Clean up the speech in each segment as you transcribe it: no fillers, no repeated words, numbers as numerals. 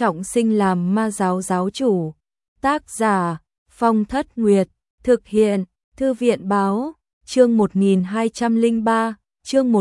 trọng sinh làm ma giáo giáo chủ. Tác giả Phong Thất Nguyệt, thực hiện Thư viện Báo, chương 1203, chương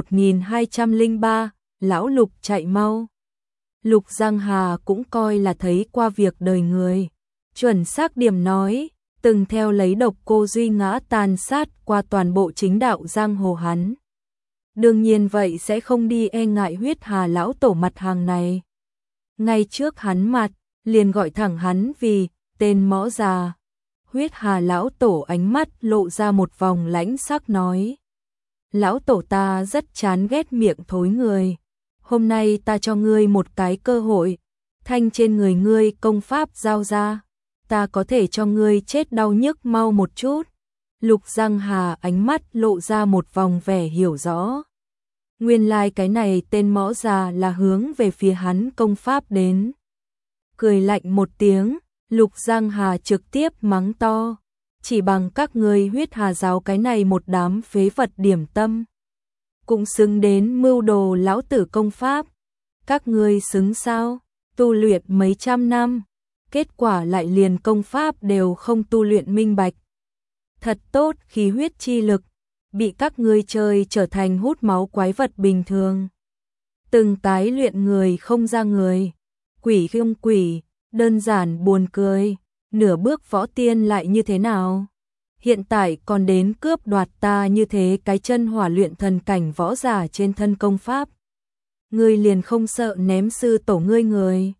1203, lão Lục chạy mau. Lục Giang Hà cũng coi là thấy qua việc đời người. Chuẩn xác điểm nói, từng theo lấy độc cô Duy Ngã tàn sát qua toàn bộ chính đạo giang hồ hắn. Đương nhiên vậy sẽ không đi e ngại Huyết Hà lão tổ mặt hàng này. Ngay trước hắn mặt, liền gọi thẳng hắn vì tên mõ già. Huyết Hà lão tổ ánh mắt lộ ra một vòng lãnh sắc nói: lão tổ ta rất chán ghét miệng thối người. Hôm nay ta cho ngươi một cái cơ hội, thanh trên người ngươi công pháp giao ra, ta có thể cho ngươi chết đau nhức mau một chút. Lục Giang Hà ánh mắt lộ ra một vòng vẻ hiểu rõ. Nguyên lai cái này tên mõ già là hướng về phía hắn công pháp đến. Cười lạnh một tiếng, Lục Giang Hà trực tiếp mắng to: chỉ bằng các ngươi Huyết Hà giáo cái này một đám phế vật điểm tâm, cũng xứng đến mưu đồ lão tử công pháp. Các ngươi xứng sao? Tu luyện mấy trăm năm, kết quả lại liền công pháp đều không tu luyện minh bạch. Thật tốt khí huyết chi lực, bị các ngươi chơi trở thành hút máu quái vật bình thường. Từng cái luyện người không ra người, quỷ không quỷ, đơn giản buồn cười. Nửa bước võ tiên lại như thế nào? Hiện tại còn đến cướp đoạt ta như thế cái chân hỏa luyện thần cảnh võ giả trên thân công pháp. Ngươi liền không sợ ném sư tổ ngươi người?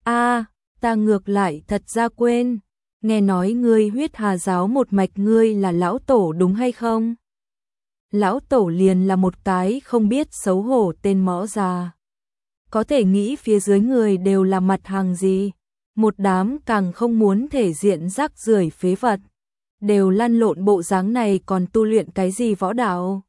Ta ngược lại thật ra quên, nghe nói ngươi Huyết Hà giáo một mạch ngươi là lão tổ đúng hay không? Lão tổ liền là một cái không biết xấu hổ tên mõ già. Có thể nghĩ phía dưới người đều là mặt hàng gì? Một đám càng không muốn thể diện rác rưởi phế vật. Đều lăn lộn bộ dáng này còn tu luyện cái gì võ đạo?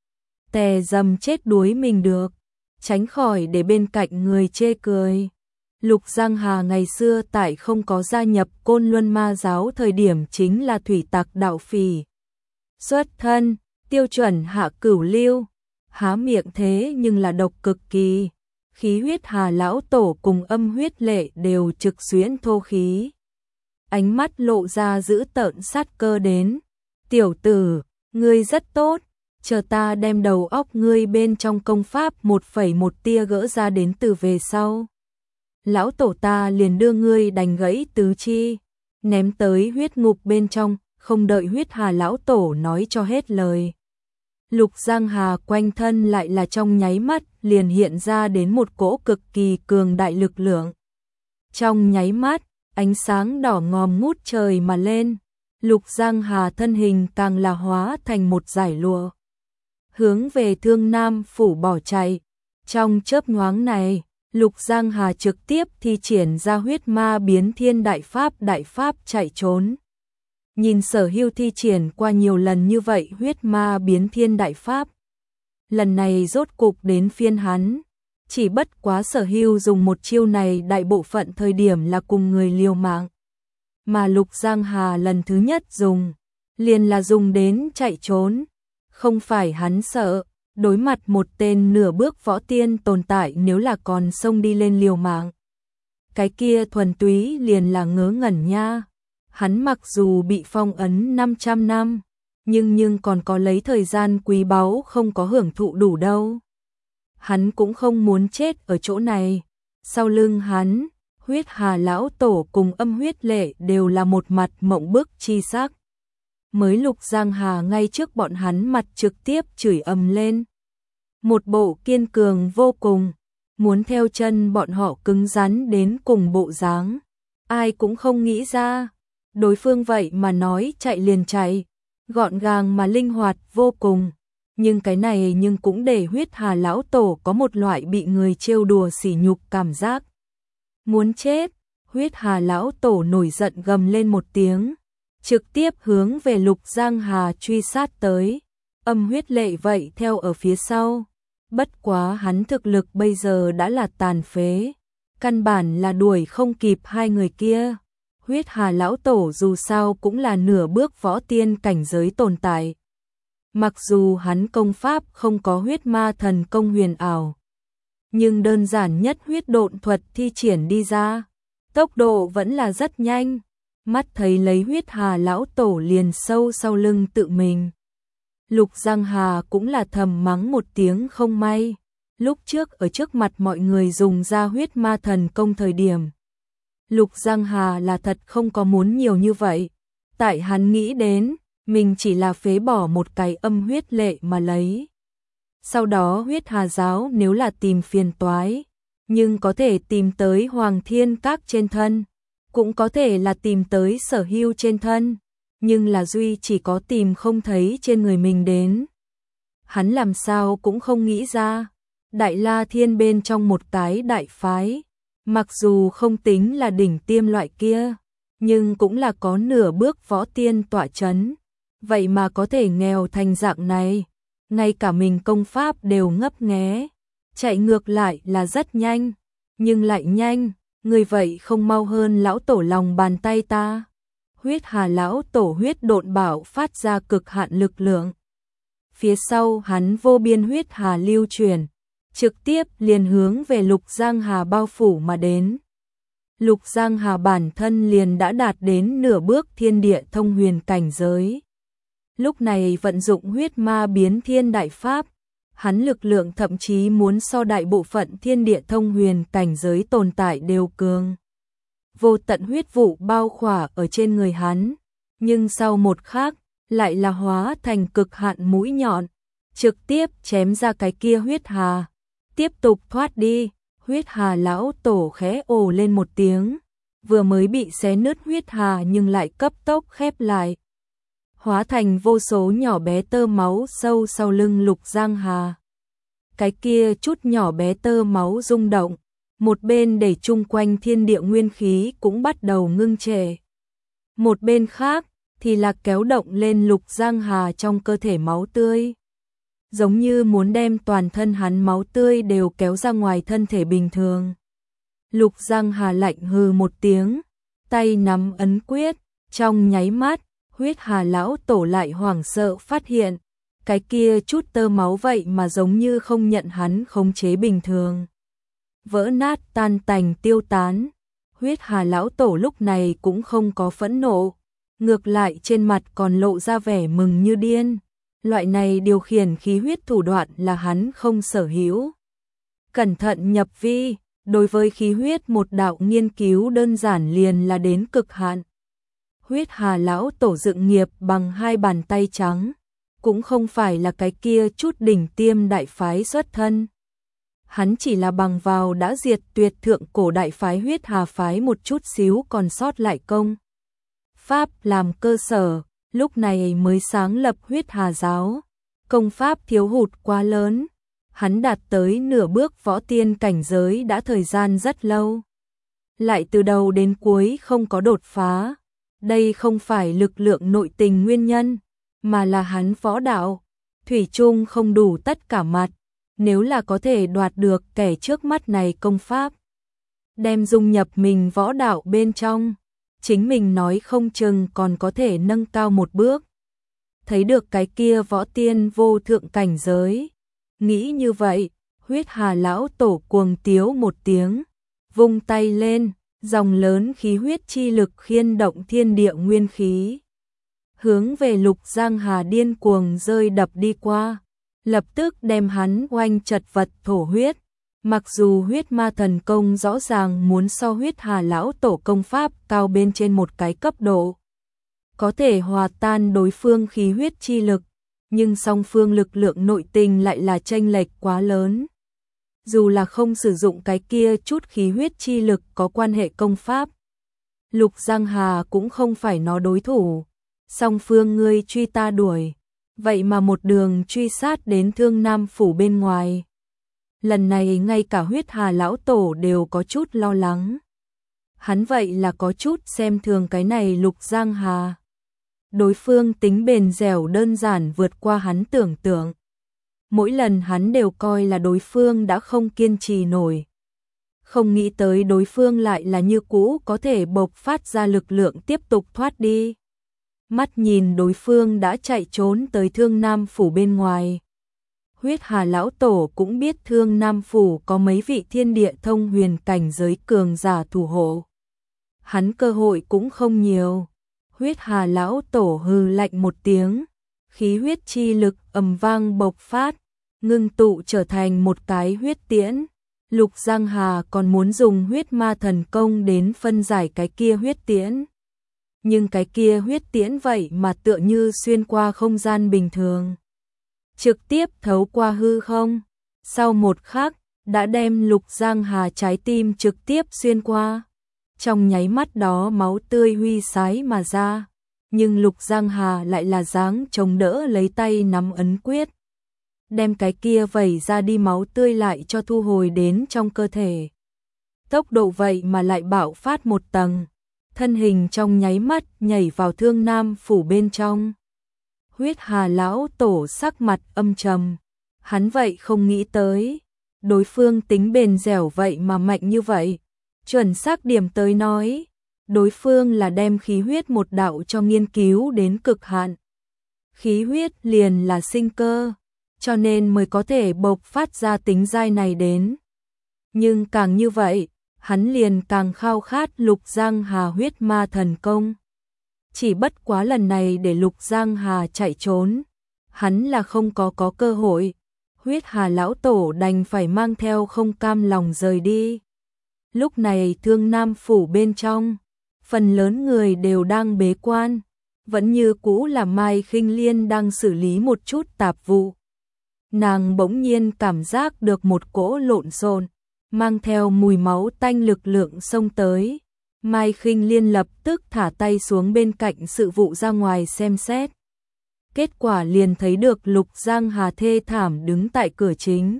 Tè dầm chết đuối mình được, tránh khỏi để bên cạnh người chê cười. Lục Giang Hà ngày xưa tại không có gia nhập Côn Luân Ma giáo thời điểm chính là thủy tặc đạo phỉ. Xuất thân, tiêu chuẩn hạ cửu lưu, há miệng thế nhưng là độc cực kỳ. Khí Huyết Hà lão tổ cùng Âm Huyết Lệ đều trực xuyễn thô khí. Ánh mắt lộ ra dữ tợn sát cơ đến. Tiểu tử, ngươi rất tốt, chờ ta đem đầu óc ngươi bên trong công pháp 1,1 tia gỡ ra đến từ về sau. Lão tổ ta liền đưa ngươi đánh gãy tứ chi, ném tới huyết ngục bên trong, không đợi Huyết Hà lão tổ nói cho hết lời. Lục Giang Hà quanh thân lại là trong nháy mắt liền hiện ra đến một cỗ cực kỳ cường đại lực lượng. Trong nháy mắt, ánh sáng đỏ ngòm ngút trời mà lên, Lục Giang Hà thân hình càng là hóa thành một dải lụa, hướng về Thương Nam phủ bỏ chạy. Trong chớp nhoáng này, Lục Giang Hà trực tiếp thi triển ra Huyết Ma Biến Thiên đại pháp chạy trốn. Nhìn Sở Hưu thi triển qua nhiều lần như vậy Huyết Ma Biến Thiên đại pháp, lần này rốt cục đến phiên hắn. Chỉ bất quá Sở Hưu dùng một chiêu này đại bộ phận thời điểm là cùng người liều mạng, mà Lục Giang Hà lần thứ nhất dùng, liền là dùng đến chạy trốn. Không phải hắn sợ, đối mặt một tên nửa bước võ tiên tồn tại nếu là còn xông đi lên liều mạng, cái kia thuần túy liền là ngớ ngẩn nha. Hắn mặc dù bị phong ấn 500 năm, nhưng còn có lấy thời gian quý báu không có hưởng thụ đủ đâu. Hắn cũng không muốn chết ở chỗ này. Sau lưng hắn, Huyết Hà lão tổ cùng Âm Huyết Lệ đều là một mặt mộng bức chi sắc. Mới Lục Giang Hà ngay trước bọn hắn mặt trực tiếp chửi ầm lên. Một bộ kiên cường vô cùng, muốn theo chân bọn họ cứng rắn đến cùng bộ dáng. Ai cũng không nghĩ ra, đối phương vậy mà nói chạy liền chạy, gọn gàng mà linh hoạt vô cùng. Nhưng cái này cũng để Huyết Hà lão tổ có một loại bị người trêu đùa sỉ nhục cảm giác. Muốn chết, Huyết Hà lão tổ nổi giận gầm lên một tiếng, trực tiếp hướng về Lục Giang Hà truy sát tới. Âm Huyết Lệ vậy theo ở phía sau. Bất quá hắn thực lực bây giờ đã là tàn phế, căn bản là đuổi không kịp hai người kia. Huyết Hà lão tổ dù sao cũng là nửa bước võ tiên cảnh giới tồn tại. Mặc dù hắn công pháp không có huyết ma thần công huyền ảo, nhưng đơn giản nhất huyết độn thuật thi triển đi ra, tốc độ vẫn là rất nhanh. Mắt thấy lấy huyết hà lão tổ liền sâu sau lưng tự mình. Lục Giang Hà cũng là thầm mắng một tiếng không may. Lúc trước ở trước mặt mọi người dùng ra huyết ma thần công thời điểm. Lục Giang Hà là thật không có muốn nhiều như vậy. Tại hắn nghĩ đến, mình chỉ là phế bỏ một cái âm huyết lệ mà lấy. Sau đó huyết hà giáo nếu là tìm phiền toái, nhưng có thể tìm tới Hoàng Thiên Các trên thân, cũng có thể là tìm tới Sở Hưu trên thân, nhưng là duy chỉ có tìm không thấy trên người mình đến. Hắn làm sao cũng không nghĩ ra, Đại La Thiên bên trong một cái đại phái, mặc dù không tính là đỉnh tiêm loại kia, nhưng cũng là có nửa bước võ tiên tọa chấn, vậy mà có thể nghèo thành dạng này, ngay cả mình công pháp đều ngấp nghé, chạy ngược lại là rất nhanh, nhưng lại nhanh, người vậy không mau hơn lão tổ lòng bàn tay ta. Huyết hà lão tổ huyết độn bảo phát ra cực hạn lực lượng. Phía sau hắn vô biên huyết hà lưu chuyển, trực tiếp liền hướng về Lục Giang Hà bao phủ mà đến. Lục Giang Hà bản thân liền đã đạt đến nửa bước thiên địa thông huyền cảnh giới. Lúc này vận dụng huyết ma biến thiên đại pháp, hắn lực lượng thậm chí muốn so đại bộ phận thiên địa thông huyền cảnh giới tồn tại đều cường. Vô tận huyết vụ bao khỏa ở trên người hắn, nhưng sau một khắc lại là hóa thành cực hạn mũi nhọn, trực tiếp chém ra cái kia huyết hà, tiếp tục thoát đi. Huyết hà lão tổ khẽ ồ lên một tiếng, vừa mới bị xé nứt huyết hà nhưng lại cấp tốc khép lại, hóa thành vô số nhỏ bé tơ máu sâu sau lưng Lục Giang Hà. Cái kia chút nhỏ bé tơ máu rung động, một bên để chung quanh thiên địa nguyên khí cũng bắt đầu ngưng trệ. Một bên khác thì là kéo động lên Lục Giang Hà trong cơ thể máu tươi, giống như muốn đem toàn thân hắn máu tươi đều kéo ra ngoài thân thể bình thường. Lục Giang Hà lạnh hừ một tiếng, tay nắm ấn quyết, trong nháy mắt, huyết hà lão tổ lại hoảng sợ phát hiện, cái kia chút tơ máu vậy mà giống như không nhận hắn khống chế bình thường. Vỡ nát tan tành tiêu tán, huyết hà lão tổ lúc này cũng không có phẫn nộ, ngược lại trên mặt còn lộ ra vẻ mừng như điên. Loại này điều khiển khí huyết thủ đoạn là hắn không sở hữu. Cẩn thận nhập vi, đối với khí huyết một đạo nghiên cứu đơn giản liền là đến cực hạn. Huyết hà lão tổ dựng nghiệp bằng hai bàn tay trắng, cũng không phải là cái kia chút đỉnh tiêm đại phái xuất thân. Hắn chỉ là bằng vào đã diệt tuyệt thượng cổ đại phái huyết hà phái một chút xíu còn sót lại công pháp làm cơ sở, lúc này mới sáng lập huyết hà giáo. Công pháp thiếu hụt quá lớn, hắn đạt tới nửa bước võ tiên cảnh giới đã thời gian rất lâu, lại từ đầu đến cuối không có đột phá. Đây không phải lực lượng nội tình nguyên nhân, mà là hắn võ đạo thủy chung không đủ tất cả mặt. Nếu là có thể đoạt được kẻ trước mắt này công pháp, đem dung nhập mình võ đạo bên trong, chính mình nói không chừng còn có thể nâng cao một bước. Thấy được cái kia võ tiên vô thượng cảnh giới, nghĩ như vậy, huyết hà lão tổ cuồng tiếu một tiếng, vung tay lên, dòng lớn khí huyết chi lực khiên động thiên địa nguyên khí, hướng về Lục Giang Hà điên cuồng rơi đập đi qua, lập tức đem hắn oanh chật vật thổ huyết. Mặc dù huyết ma thần công rõ ràng muốn so huyết hà lão tổ công pháp cao bên trên một cái cấp độ, có thể hòa tan đối phương khí huyết chi lực, nhưng song phương lực lượng nội tình lại là chênh lệch quá lớn. Dù là không sử dụng cái kia chút khí huyết chi lực có quan hệ công pháp, Lục Giang Hà cũng không phải nó đối thủ. Song phương ngươi truy ta đuổi, vậy mà một đường truy sát đến Thương Nam phủ bên ngoài. Lần này ngay cả huyết hà lão tổ đều có chút lo lắng. Hắn vậy là có chút xem thường cái này Lục Giang Hà. Đối phương tính bền dẻo đơn giản vượt qua hắn tưởng tượng. Mỗi lần hắn đều coi là đối phương đã không kiên trì nổi. Không nghĩ tới đối phương lại là như cũ có thể bộc phát ra lực lượng tiếp tục thoát đi. Mắt nhìn đối phương đã chạy trốn tới Thương Nam phủ bên ngoài. Huyết hà lão tổ cũng biết Thương Nam phủ có mấy vị thiên địa thông huyền cảnh giới cường giả thủ hộ. hắn cơ hội cũng không nhiều. Huyết Hà lão tổ hừ lạnh một tiếng, khí huyết chi lực ầm vang bộc phát, ngưng tụ trở thành một cái huyết tiễn. Lục Giang Hà còn muốn dùng huyết ma thần công đến phân giải cái kia huyết tiễn. Nhưng cái kia huyết tiễn vậy mà tựa như xuyên qua không gian bình thường, trực tiếp thấu qua hư không. Sau một khắc, đã đem Lục Giang Hà trái tim trực tiếp xuyên qua. Trong nháy mắt đó máu tươi huy sái mà ra, nhưng Lục Giang Hà lại là dáng chống đỡ lấy tay nắm ấn quyết, đem cái kia vẩy ra đi máu tươi lại cho thu hồi đến trong cơ thể. Tốc độ vậy mà lại bạo phát một tầng, thân hình trong nháy mắt nhảy vào Thương Nam phủ bên trong. Huyết Hà lão tổ sắc mặt âm trầm, hắn vậy không nghĩ tới, đối phương tính bền dẻo vậy mà mạnh như vậy. Chuẩn xác điểm tới nói, đối phương là đem khí huyết một đạo cho nghiên cứu đến cực hạn. Khí huyết liền là sinh cơ, cho nên mới có thể bộc phát ra tính dai này đến. Nhưng càng như vậy, hắn liền càng khao khát Lục Giang Hà huyết ma thần công. Chỉ bất quá lần này để Lục Giang Hà chạy trốn, hắn là không có cơ hội. Huyết Hà lão tổ đành phải mang theo không cam lòng rời đi. Lúc này Thương Nam phủ bên trong, phần lớn người đều đang bế quan, vẫn như cũ là Mai Khinh Liên đang xử lý một chút tạp vụ. Nàng bỗng nhiên cảm giác được một cỗ lộn xộn, mang theo mùi máu tanh lực lượng xông tới. Mai Khinh Liên lập tức thả tay xuống bên cạnh sự vụ ra ngoài xem xét. Kết quả liền thấy được Lục Giang Hà thê thảm đứng tại cửa chính.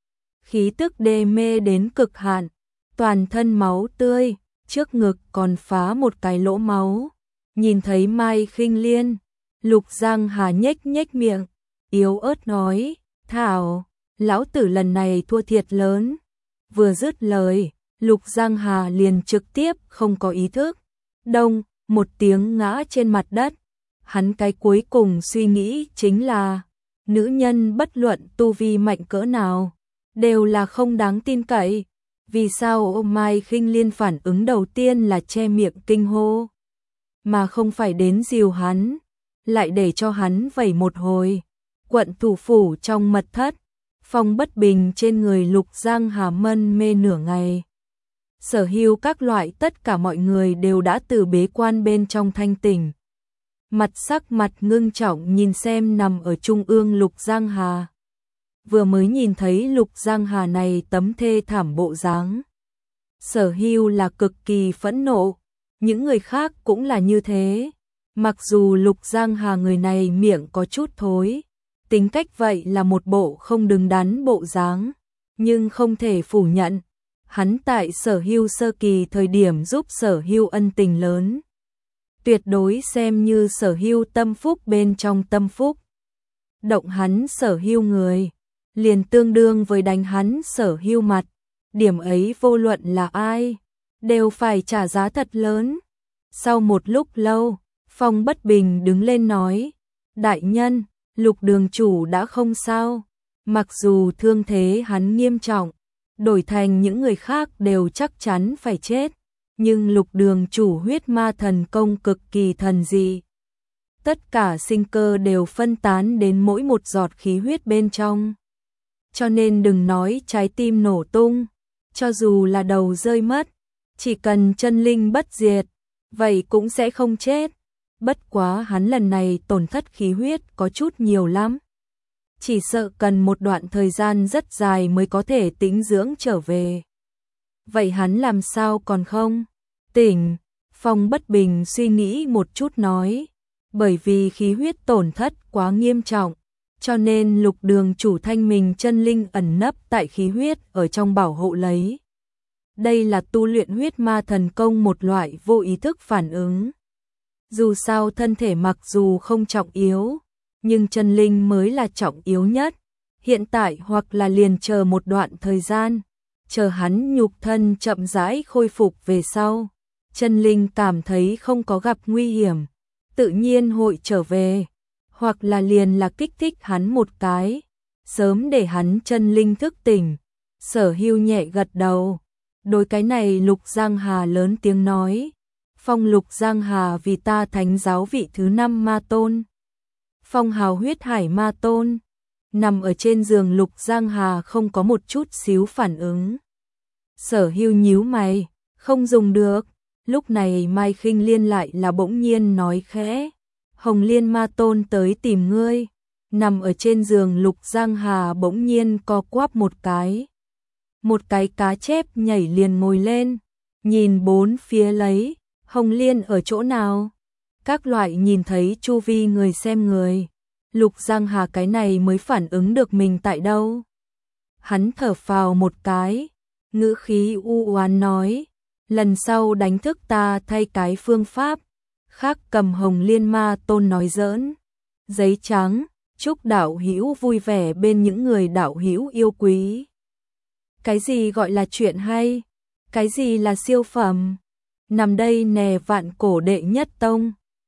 Khí tức đê mê đến cực hạn, toàn thân máu tươi, trước ngực còn phá một cái lỗ máu. Nhìn thấy Mai Khinh Liên, Lục Giang Hà nhếch nhếch miệng, yếu ớt nói, thảo, lão tử lần này thua thiệt lớn. Vừa dứt lời, Lục Giang Hà liền trực tiếp không có ý thức, đông, một tiếng ngã trên mặt đất. Hắn cái cuối cùng suy nghĩ chính là, nữ nhân bất luận tu vi mạnh cỡ nào, đều là không đáng tin cậy. Vì sao Mai Khinh Liên phản ứng đầu tiên là che miệng kinh hô, mà không phải đến dìu hắn, lại để cho hắn vẩy một hồi. Quận thủ phủ trong mật thất, Phong Bất Bình trên người Lục Giang Hà mân mê nửa ngày. Sở hữu các loại tất cả mọi người đều đã từ bế quan bên trong thanh tỉnh. Mặt sắc mặt ngưng trọng nhìn xem nằm ở trung ương Lục Giang Hà. Vừa mới nhìn thấy Lục Giang Hà này tấm thê thảm bộ dáng, Sở hữu là cực kỳ phẫn nộ, những người khác cũng là như thế. Mặc dù Lục Giang Hà người này miệng có chút thối, tính cách vậy là một bộ không đứng đắn bộ dáng, nhưng không thể phủ nhận, hắn tại Sở hữu sơ kỳ thời điểm giúp Sở hữu ân tình lớn, tuyệt đối xem như Sở hữu tâm phúc bên trong tâm phúc. Động hắn Sở hữu người, liền tương đương với đánh hắn Sở hữu mặt, điểm ấy vô luận là ai, đều phải trả giá thật lớn. Sau một lúc lâu, Phong Bất Bình đứng lên nói, đại nhân, Lục đường chủ đã không sao, mặc dù thương thế hắn nghiêm trọng, đổi thành những người khác đều chắc chắn phải chết, nhưng Lục đường chủ huyết ma thần công cực kỳ thần dị. Tất cả sinh cơ đều phân tán đến mỗi một giọt khí huyết bên trong. Cho nên đừng nói trái tim nổ tung, cho dù là đầu rơi mất, chỉ cần chân linh bất diệt, vậy cũng sẽ không chết. Bất quá hắn lần này tổn thất khí huyết có chút nhiều lắm, chỉ sợ cần một đoạn thời gian rất dài mới có thể tĩnh dưỡng trở về. Vậy hắn làm sao còn không tỉnh? Phong Bất Bình suy nghĩ một chút nói, bởi vì khí huyết tổn thất quá nghiêm trọng, cho nên Lục đường chủ thanh mình chân linh ẩn nấp tại khí huyết ở trong bảo hộ lấy. Đây là tu luyện huyết ma thần công một loại vô ý thức phản ứng. Dù sao thân thể mặc dù không trọng yếu, nhưng chân linh mới là trọng yếu nhất. Hiện tại hoặc là liền chờ một đoạn thời gian, chờ hắn nhục thân chậm rãi khôi phục về sau, chân linh cảm thấy không có gặp nguy hiểm, tự nhiên hội trở về, hoặc là liền là kích thích hắn một cái, sớm để hắn chân linh thức tỉnh. Sở hữu nhẹ gật đầu, đối cái này Lục Giang Hà lớn tiếng nói, phong Lục Giang Hà vì ta thánh giáo vị thứ 5 ma tôn. Phong hào huyết hải ma tôn. Nằm ở trên giường Lục Giang Hà không có một chút xíu phản ứng. Sở Hưu nhíu mày, không dùng được. Lúc này Mai Khinh Liên lại là bỗng nhiên nói khẽ, Hồng Liên ma tôn tới tìm ngươi. Nằm ở trên giường Lục Giang Hà bỗng nhiên co quắp một cái. Một cái cá chép nhảy liền ngồi lên, nhìn bốn phía lấy, Hồng Liên ở chỗ nào? Các loại nhìn thấy chu vi người xem người. Lục Giang Hà cái này mới phản ứng được mình tại đâu. Hắn thở phào một cái, ngữ khí u oán nói, lần sau đánh thức ta thay cái phương pháp. Khác cầm Hồng Liên ma tôn nói giỡn. Giấy trắng, chúc đạo hữu vui vẻ bên những người đạo hữu yêu quý. Cái gì gọi là chuyện hay? Cái gì là siêu phẩm? Nằm đây nè vạn cổ đệ nhất tông.